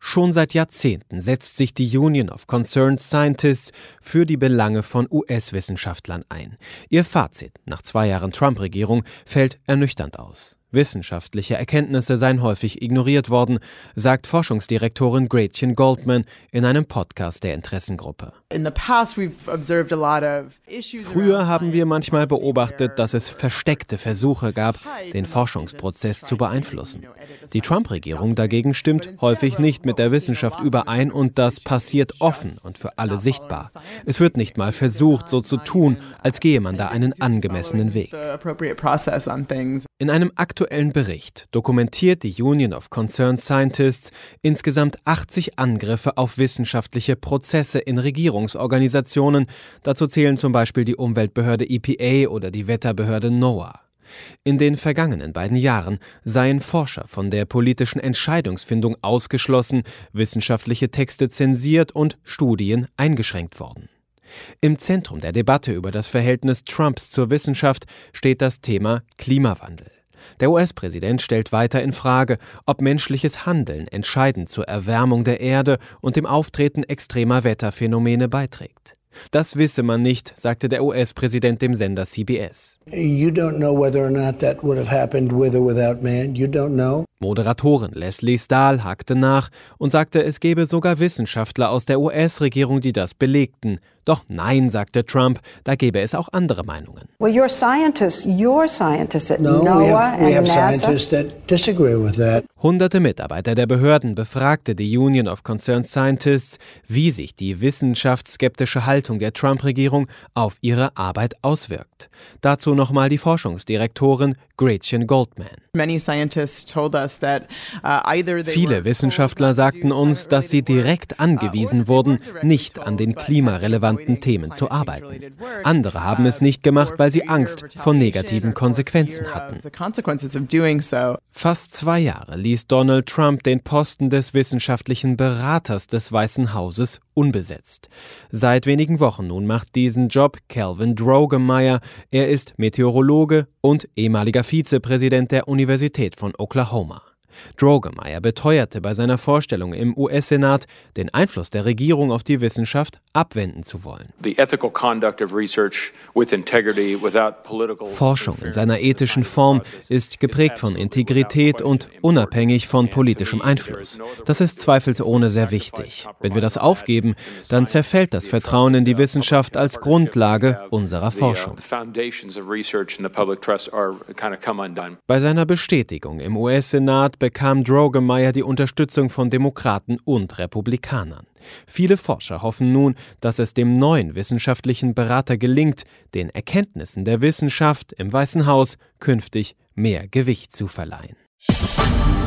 Schon seit Jahrzehnten setzt sich die Union of Concerned Scientists für die Belange von US-Wissenschaftlern ein. Ihr Fazit nach 2 Jahren Trump-Regierung fällt ernüchternd aus. Wissenschaftliche Erkenntnisse seien häufig ignoriert worden, sagt Forschungsdirektorin Gretchen Goldman in einem Podcast der Interessengruppe. Früher haben wir manchmal beobachtet, dass es versteckte Versuche gab, den Forschungsprozess zu beeinflussen. Die Trump-Regierung dagegen stimmt häufig nicht mit der Wissenschaft überein und das passiert offen und für alle sichtbar. Es wird nicht mal versucht, so zu tun, als gehe man da einen angemessenen Weg. In einem aktuellen Bericht dokumentiert die Union of Concerned Scientists insgesamt 80 Angriffe auf wissenschaftliche Prozesse in Regierungsorganisationen. Dazu zählen zum Beispiel die Umweltbehörde EPA oder die Wetterbehörde NOAA. In den vergangenen 2 Jahren seien Forscher von der politischen Entscheidungsfindung ausgeschlossen, wissenschaftliche Texte zensiert und Studien eingeschränkt worden. Im Zentrum der Debatte über das Verhältnis Trumps zur Wissenschaft steht das Thema Klimawandel. Der US-Präsident stellt weiter in Frage, ob menschliches Handeln entscheidend zur Erwärmung der Erde und dem Auftreten extremer Wetterphänomene beiträgt. Das wisse man nicht, sagte der US-Präsident dem Sender CBS. You don't know whether or not that would have happened with or without man. You don't know. Moderatorin Leslie Stahl hakte nach und sagte, es gebe sogar Wissenschaftler aus der US-Regierung, die das belegten. Doch nein, sagte Trump, da gäbe es auch andere Meinungen. Well, your scientists at No, NOAA we have and NASA. scientists that disagree with that. Hunderte Mitarbeiter der Behörden befragte die Union of Concerned Scientists, wie sich die wissenschaftsskeptische Haltung der Trump-Regierung auf ihre Arbeit auswirkt. Dazu nochmal die Forschungsdirektorin Gretchen Goldman. Viele Wissenschaftler sagten uns, dass sie direkt angewiesen wurden, nicht an den klimarelevanten Themen zu arbeiten. Andere haben es nicht gemacht, weil sie Angst vor negativen Konsequenzen hatten. Fast 2 Jahre ließ Donald Trump den Posten des wissenschaftlichen Beraters des Weißen Hauses unbesetzt. Seit wenigen Wochen nun macht diesen Job Calvin Droegemeier. Er ist Meteorologe und ehemaliger Vizepräsident der Universität von Oklahoma. Droegemeier beteuerte bei seiner Vorstellung im US-Senat, den Einfluss der Regierung auf die Wissenschaft abwenden zu wollen. Forschung in seiner ethischen Form ist geprägt von Integrität und unabhängig von politischem Einfluss. Das ist zweifelsohne sehr wichtig. Wenn wir das aufgeben, dann zerfällt das Vertrauen in die Wissenschaft als Grundlage unserer Forschung. Bei seiner Bestätigung im US-Senat bekam Droegemeier die Unterstützung von Demokraten und Republikanern. Viele Forscher hoffen nun, dass es dem neuen wissenschaftlichen Berater gelingt, den Erkenntnissen der Wissenschaft im Weißen Haus künftig mehr Gewicht zu verleihen.